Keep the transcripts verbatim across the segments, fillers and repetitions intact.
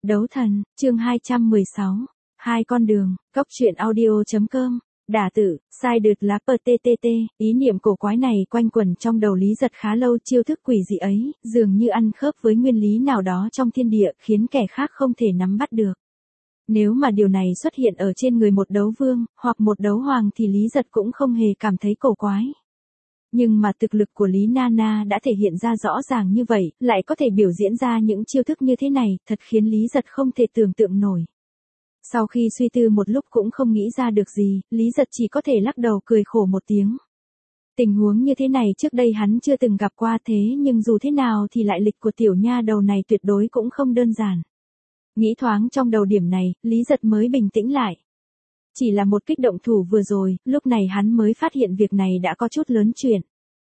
Đấu thần, chương hai trăm mười sáu. Hai con đường, cốc truyện audio.com. Đả tử, sai đượt lá pờ tê tê tê, ý niệm cổ quái này quanh quẩn trong đầu Lý Giật khá lâu, chiêu thức quỷ dị ấy, dường như ăn khớp với nguyên lý nào đó trong thiên địa, khiến kẻ khác không thể nắm bắt được. Nếu mà điều này xuất hiện ở trên người một đấu vương, hoặc một đấu hoàng thì Lý Giật cũng không hề cảm thấy cổ quái. Nhưng mà thực lực của Lý Nana đã thể hiện ra rõ ràng như vậy, lại có thể biểu diễn ra những chiêu thức như thế này, thật khiến Lý Giật không thể tưởng tượng nổi. Sau khi suy tư một lúc cũng không nghĩ ra được gì, Lý Giật chỉ có thể lắc đầu cười khổ một tiếng. Tình huống như thế này trước đây hắn chưa từng gặp qua, thế nhưng dù thế nào thì lại lịch của tiểu nha đầu này tuyệt đối cũng không đơn giản. Nghĩ thoáng trong đầu điểm này, Lý Giật mới bình tĩnh lại. Chỉ là một kích động thủ vừa rồi, lúc này hắn mới phát hiện việc này đã có chút lớn chuyện.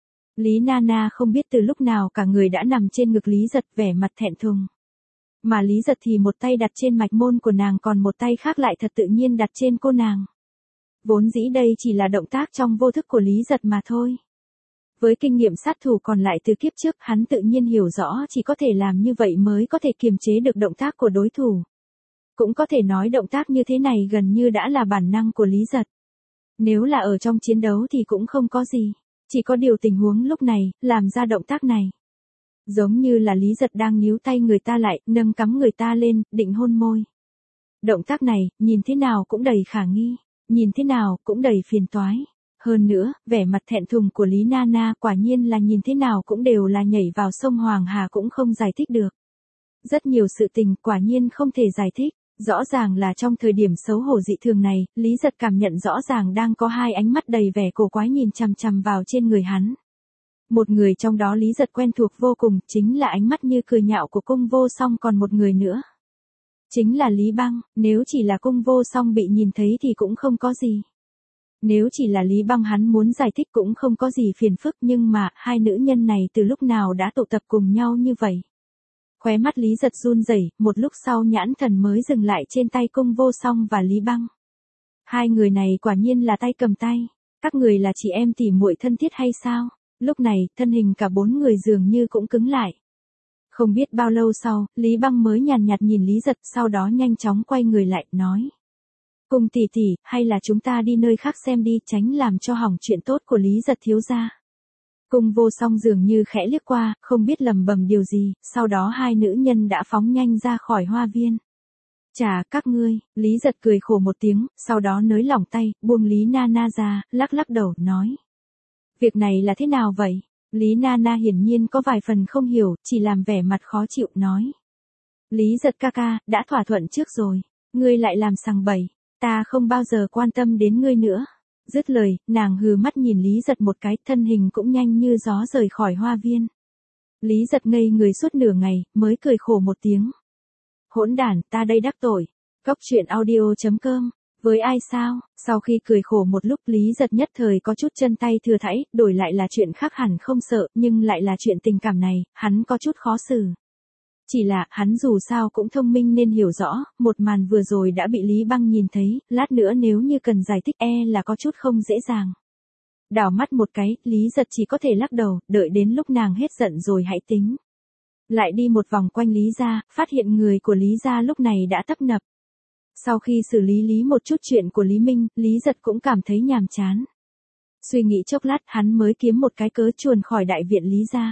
Lý Nana không biết từ lúc nào cả người đã nằm trên ngực Lý Giật, vẻ mặt thẹn thùng. Mà Lý Giật thì một tay đặt trên mạch môn của nàng, còn một tay khác lại thật tự nhiên đặt trên cô nàng. Vốn dĩ đây chỉ là động tác trong vô thức của Lý Giật mà thôi. Với kinh nghiệm sát thủ còn lại từ kiếp trước, hắn tự nhiên hiểu rõ chỉ có thể làm như vậy mới có thể kiềm chế được động tác của đối thủ. Cũng có thể nói động tác như thế này gần như đã là bản năng của Lý Giật. Nếu là ở trong chiến đấu thì cũng không có gì. Chỉ có điều tình huống lúc này, làm ra động tác này. Giống như là Lý Giật đang níu tay người ta lại, nâng cắm người ta lên, định hôn môi. Động tác này, nhìn thế nào cũng đầy khả nghi, nhìn thế nào cũng đầy phiền toái. Hơn nữa, vẻ mặt thẹn thùng của Lý Nana quả nhiên là nhìn thế nào cũng đều là nhảy vào sông Hoàng Hà cũng không giải thích được. Rất nhiều sự tình quả nhiên không thể giải thích. Rõ ràng là trong thời điểm xấu hổ dị thường này, Lý Giật cảm nhận rõ ràng đang có hai ánh mắt đầy vẻ cổ quái nhìn chằm chằm vào trên người hắn. Một người trong đó Lý Giật quen thuộc vô cùng, chính là ánh mắt như cười nhạo của Cung Vô Song, còn một người nữa. Chính là Lý Băng, nếu chỉ là Cung Vô Song bị nhìn thấy thì cũng không có gì. Nếu chỉ là Lý Băng hắn muốn giải thích cũng không có gì phiền phức, nhưng mà hai nữ nhân này từ lúc nào đã tụ tập cùng nhau như vậy. Khóe mắt Lý Giật run rẩy, một lúc sau nhãn thần mới dừng lại trên tay Cung Vô Song và Lý Băng. Hai người này quả nhiên là tay cầm tay, các người là chị em tỉ muội thân thiết hay sao? Lúc này, thân hình cả bốn người dường như cũng cứng lại. Không biết bao lâu sau, Lý Băng mới nhàn nhạt nhìn Lý Giật, sau đó nhanh chóng quay người lại, nói. Cung tỷ tỷ, hay là chúng ta đi nơi khác xem đi, tránh làm cho hỏng chuyện tốt của Lý Giật thiếu gia. Cung Vô Song dường như khẽ liếc qua, không biết lầm bầm điều gì, sau đó hai nữ nhân đã phóng nhanh ra khỏi hoa viên. Chà, các ngươi, Lý Giật cười khổ một tiếng, sau đó nới lỏng tay, buông Lý Nana ra, lắc lắc đầu, nói. Việc này là thế nào vậy? Lý Nana hiển nhiên có vài phần không hiểu, chỉ làm vẻ mặt khó chịu, nói. Lý Giật ca ca, đã thỏa thuận trước rồi, ngươi lại làm sằng bậy, ta không bao giờ quan tâm đến ngươi nữa. Dứt lời, nàng hừ mắt nhìn Lý Giật một cái, thân hình cũng nhanh như gió rời khỏi hoa viên. Lý Giật ngây người suốt nửa ngày, mới cười khổ một tiếng. Hỗn đản, ta đây đắc tội. Cốc truyện audio.com. Với ai sao? Sau khi cười khổ một lúc, Lý Giật nhất thời có chút chân tay thừa thãi, đổi lại là chuyện khác hẳn không sợ, nhưng lại là chuyện tình cảm này, hắn có chút khó xử. Chỉ là, hắn dù sao cũng thông minh nên hiểu rõ, một màn vừa rồi đã bị Lý Băng nhìn thấy, lát nữa nếu như cần giải thích e là có chút không dễ dàng. Đảo mắt một cái, Lý Giật chỉ có thể lắc đầu, đợi đến lúc nàng hết giận rồi hãy tính. Lại đi một vòng quanh Lý gia, phát hiện người của Lý gia lúc này đã tấp nập. Sau khi xử lý lý một chút chuyện của Lý Minh, Lý Giật cũng cảm thấy nhàm chán. Suy nghĩ chốc lát, hắn mới kiếm một cái cớ chuồn khỏi đại viện Lý gia.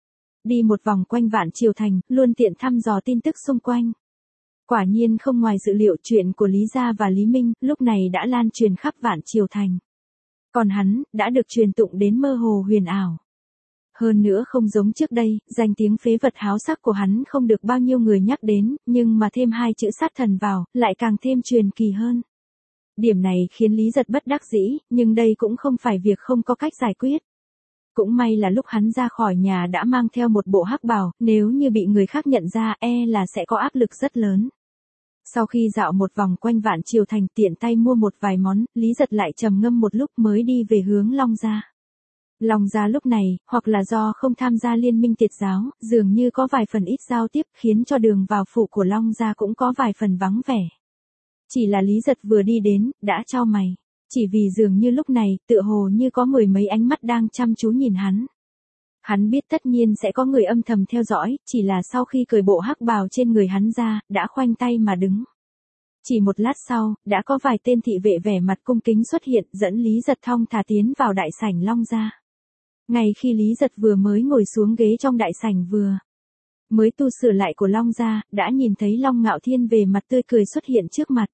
Đi một vòng quanh Vạn Triều Thành, luôn tiện thăm dò tin tức xung quanh. Quả nhiên không ngoài dự liệu, chuyện của Lý gia và Lý Minh, lúc này đã lan truyền khắp Vạn Triều Thành. Còn hắn, đã được truyền tụng đến mơ hồ huyền ảo. Hơn nữa không giống trước đây, danh tiếng phế vật háo sắc của hắn không được bao nhiêu người nhắc đến, nhưng mà thêm hai chữ sát thần vào, lại càng thêm truyền kỳ hơn. Điểm này khiến Lý Giật bất đắc dĩ, nhưng đây cũng không phải việc không có cách giải quyết. Cũng may là lúc hắn ra khỏi nhà đã mang theo một bộ hắc bào, nếu như bị người khác nhận ra e là sẽ có áp lực rất lớn. Sau khi dạo một vòng quanh Vạn Triều Thành, tiện tay mua một vài món, Lý Giật lại trầm ngâm một lúc mới đi về hướng Long Gia. Long Gia lúc này, hoặc là do không tham gia liên minh tiệt giáo, dường như có vài phần ít giao tiếp, khiến cho đường vào phủ của Long Gia cũng có vài phần vắng vẻ. Chỉ là Lý Giật vừa đi đến, đã chau mày. Chỉ vì dường như lúc này, tựa hồ như có mười mấy ánh mắt đang chăm chú nhìn hắn. Hắn biết tất nhiên sẽ có người âm thầm theo dõi, chỉ là sau khi cởi bộ hắc bào trên người hắn ra, đã khoanh tay mà đứng. Chỉ một lát sau, đã có vài tên thị vệ vẻ mặt cung kính xuất hiện, dẫn Lý Giật thong thả tiến vào đại sảnh Long gia. Ngay khi Lý Giật vừa mới ngồi xuống ghế trong đại sảnh vừa mới tu sửa lại của Long gia, đã nhìn thấy Long Ngạo Thiên về mặt tươi cười xuất hiện trước mặt.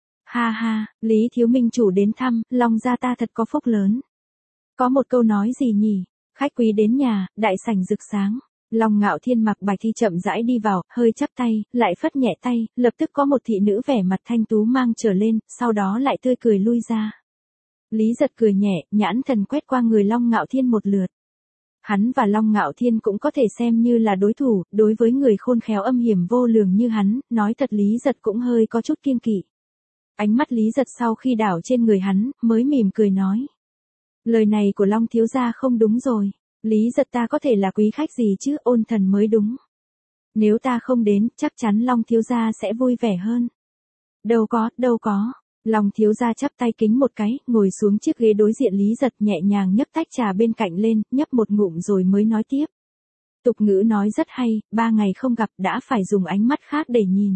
Ha ha, Lý thiếu minh chủ đến thăm, Long gia ta thật có phúc lớn. Có một câu nói gì nhỉ? Khách quý đến nhà, đại sảnh rực sáng. Long Ngạo Thiên mặc bạch thi chậm rãi đi vào, hơi chắp tay, lại phất nhẹ tay, lập tức có một thị nữ vẻ mặt thanh tú mang trở lên, sau đó lại tươi cười lui ra. Lý Giật cười nhẹ, nhãn thần quét qua người Long Ngạo Thiên một lượt. Hắn và Long Ngạo Thiên cũng có thể xem như là đối thủ, đối với người khôn khéo âm hiểm vô lường như hắn, nói thật Lý Giật cũng hơi có chút kiêng kỵ. Ánh mắt Lý Giật sau khi đảo trên người hắn, mới mỉm cười nói. Lời này của Long thiếu gia không đúng rồi. Lý Giật ta có thể là quý khách gì chứ, ôn thần mới đúng. Nếu ta không đến, chắc chắn Long thiếu gia sẽ vui vẻ hơn. Đâu có, đâu có. Long thiếu gia chắp tay kính một cái, ngồi xuống chiếc ghế đối diện Lý Giật nhẹ nhàng nhấc tách trà bên cạnh lên, nhấp một ngụm rồi mới nói tiếp. Tục ngữ nói rất hay, ba ngày không gặp đã phải dùng ánh mắt khác để nhìn.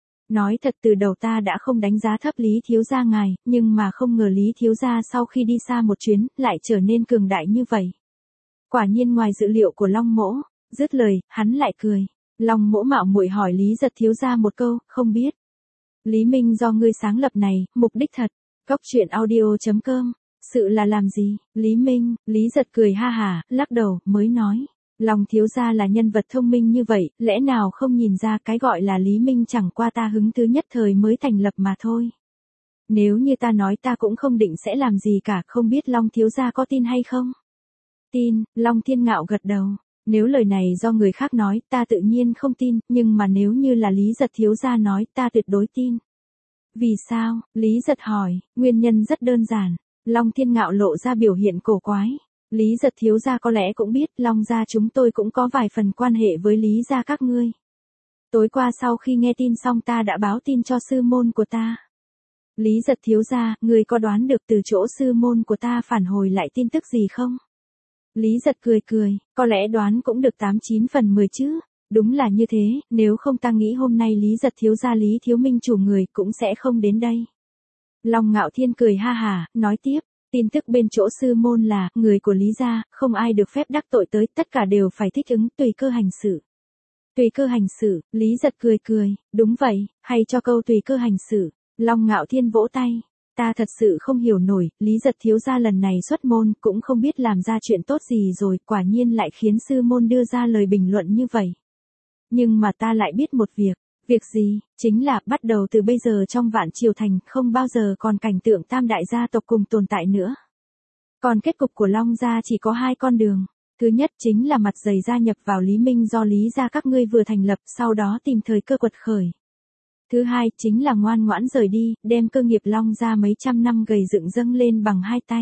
Nói thật từ đầu ta đã không đánh giá thấp Lý thiếu gia ngài, nhưng mà không ngờ Lý thiếu gia sau khi đi xa một chuyến, lại trở nên cường đại như vậy. Quả nhiên ngoài dự liệu của Long mỗ, dứt lời, hắn lại cười. Long mỗ mạo muội hỏi Lý Giật thiếu gia một câu, không biết. Lý Minh do ngươi sáng lập này, mục đích thật. Cốc truyện audio chấm com. Sự là làm gì? Lý Minh, Lý Giật cười ha hả, lắc đầu, mới nói. Long thiếu gia là nhân vật thông minh như vậy, lẽ nào không nhìn ra cái gọi là Lý Minh chẳng qua ta hứng thứ nhất thời mới thành lập mà thôi. Nếu như ta nói ta cũng không định sẽ làm gì cả, không biết Long thiếu gia có tin hay không? Tin, Long Thiên Ngạo gật đầu. Nếu lời này do người khác nói, ta tự nhiên không tin, nhưng mà nếu như là Lý Giật thiếu gia nói, ta tuyệt đối tin. Vì sao? Lý Giật hỏi, nguyên nhân rất đơn giản. Long Thiên Ngạo lộ ra biểu hiện cổ quái. Lý Giật thiếu gia có lẽ cũng biết, Long gia chúng tôi cũng có vài phần quan hệ với Lý gia các ngươi. Tối qua sau khi nghe tin xong ta đã báo tin cho sư môn của ta. Lý Giật thiếu gia, ngươi có đoán được từ chỗ sư môn của ta phản hồi lại tin tức gì không? Lý Giật cười cười, có lẽ đoán cũng được tám chín phần mười chứ. Đúng là như thế, nếu không ta nghĩ hôm nay Lý Giật thiếu gia Lý thiếu minh chủ người cũng sẽ không đến đây. Long Ngạo Thiên cười ha hả, nói tiếp. Tin tức bên chỗ sư môn là, người của Lý gia, không ai được phép đắc tội tới, tất cả đều phải thích ứng, tùy cơ hành xử. Tùy cơ hành xử, Lý Giật cười cười, đúng vậy, hay cho câu tùy cơ hành xử. Long Ngạo Thiên vỗ tay, ta thật sự không hiểu nổi, Lý Giật thiếu gia lần này xuất môn, cũng không biết làm ra chuyện tốt gì rồi, quả nhiên lại khiến sư môn đưa ra lời bình luận như vậy. Nhưng mà ta lại biết một việc. Việc gì? Chính là, bắt đầu từ bây giờ trong Vạn Triều Thành, không bao giờ còn cảnh tượng tam đại gia tộc cùng tồn tại nữa. Còn kết cục của Long gia chỉ có hai con đường. Thứ nhất chính là mặt dày gia nhập vào Lý Minh do Lý gia các ngươi vừa thành lập, sau đó tìm thời cơ quật khởi. Thứ hai chính là ngoan ngoãn rời đi, đem cơ nghiệp Long gia mấy trăm năm gầy dựng dâng lên bằng hai tay.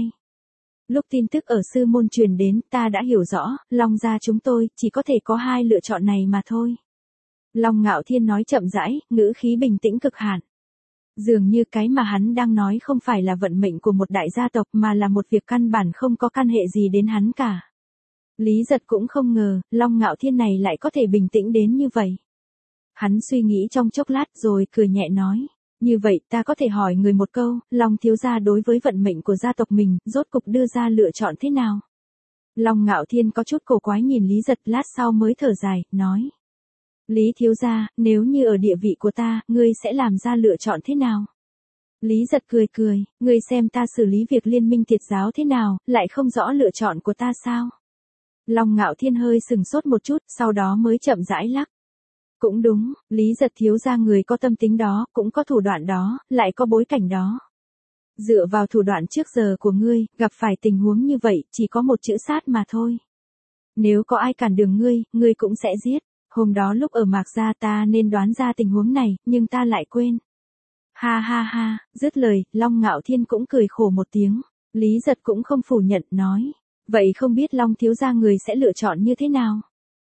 Lúc tin tức ở sư môn truyền đến, ta đã hiểu rõ, Long gia chúng tôi chỉ có thể có hai lựa chọn này mà thôi. Long Ngạo Thiên nói chậm rãi, ngữ khí bình tĩnh cực hạn. Dường như cái mà hắn đang nói không phải là vận mệnh của một đại gia tộc mà là một việc căn bản không có căn hệ gì đến hắn cả. Lý Giật cũng không ngờ, Long Ngạo Thiên này lại có thể bình tĩnh đến như vậy. Hắn suy nghĩ trong chốc lát rồi cười nhẹ nói. Như vậy ta có thể hỏi người một câu, Long thiếu gia đối với vận mệnh của gia tộc mình, rốt cục đưa ra lựa chọn thế nào? Long Ngạo Thiên có chút cổ quái nhìn Lý Giật lát sau mới thở dài, nói. Lý thiếu gia, nếu như ở địa vị của ta, ngươi sẽ làm ra lựa chọn thế nào? Lý Giật cười cười, ngươi xem ta xử lý việc liên minh thiệt giáo thế nào, lại không rõ lựa chọn của ta sao? Long Ngạo Thiên hơi sừng sốt một chút, sau đó mới chậm rãi lắc. Cũng đúng, Lý Giật thiếu gia người có tâm tính đó, cũng có thủ đoạn đó, lại có bối cảnh đó. Dựa vào thủ đoạn trước giờ của ngươi, gặp phải tình huống như vậy, chỉ có một chữ sát mà thôi. Nếu có ai cản đường ngươi, ngươi cũng sẽ giết. Hôm đó lúc ở Mạc Gia ta nên đoán ra tình huống này, nhưng ta lại quên. Ha ha ha, dứt lời, Long Ngạo Thiên cũng cười khổ một tiếng. Lý Giật cũng không phủ nhận, nói. Vậy không biết Long thiếu gia người sẽ lựa chọn như thế nào?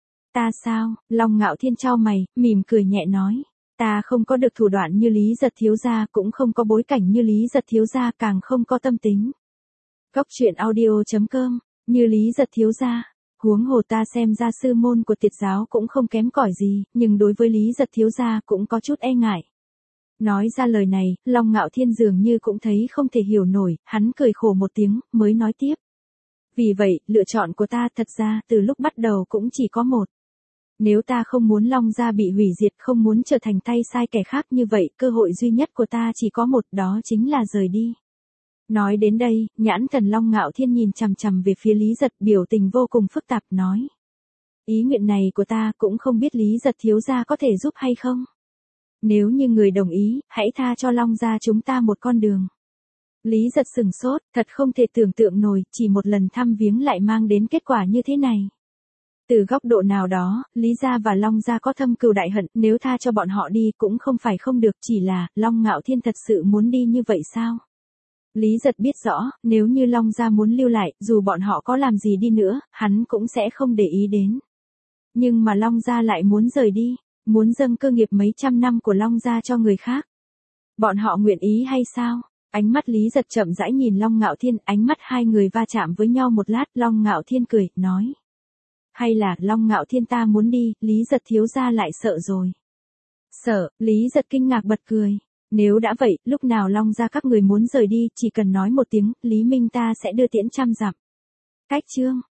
Ta sao? Long Ngạo Thiên chau mày, mỉm cười nhẹ nói. Ta không có được thủ đoạn như Lý Giật thiếu gia, cũng không có bối cảnh như Lý Giật thiếu gia, càng không có tâm tính. Cốc truyện audio chấm com, như Lý Giật thiếu gia. Huống hồ ta xem ra sư môn của Tiệt giáo cũng không kém cỏi gì, nhưng đối với Lý Giật thiếu gia cũng có chút e ngại. Nói ra lời này, Long Ngạo Thiên dường như cũng thấy không thể hiểu nổi, hắn cười khổ một tiếng, mới nói tiếp. Vì vậy, lựa chọn của ta thật ra từ lúc bắt đầu cũng chỉ có một. Nếu ta không muốn Long gia bị hủy diệt, không muốn trở thành tay sai kẻ khác như vậy, cơ hội duy nhất của ta chỉ có một, đó chính là rời đi. Nói đến đây, nhãn thần Long Ngạo Thiên nhìn chằm chằm về phía Lý Giật, biểu tình vô cùng phức tạp, nói. Ý nguyện này của ta cũng không biết Lý Giật thiếu gia có thể giúp hay không. Nếu như người đồng ý, hãy tha cho Long gia chúng ta một con đường. Lý Giật sừng sốt, thật không thể tưởng tượng nổi, chỉ một lần thăm viếng lại mang đến kết quả như thế này. Từ góc độ nào đó, Lý gia và Long gia có thâm cừu đại hận, nếu tha cho bọn họ đi cũng không phải không được, chỉ là, Long Ngạo Thiên thật sự muốn đi như vậy sao? Lý Giật biết rõ, nếu như Long gia muốn lưu lại, dù bọn họ có làm gì đi nữa, hắn cũng sẽ không để ý đến. Nhưng mà Long gia lại muốn rời đi, muốn dâng cơ nghiệp mấy trăm năm của Long gia cho người khác. Bọn họ nguyện ý hay sao? Ánh mắt Lý Giật chậm rãi nhìn Long Ngạo Thiên, ánh mắt hai người va chạm với nhau một lát, Long Ngạo Thiên cười, nói. Hay là, Long Ngạo Thiên ta muốn đi, Lý Giật thiếu gia lại sợ rồi. Sợ, Lý Giật kinh ngạc bật cười. Nếu đã vậy, lúc nào Long gia các người muốn rời đi, chỉ cần nói một tiếng, Lý Minh ta sẽ đưa tiễn trăm dặm. Cách chương.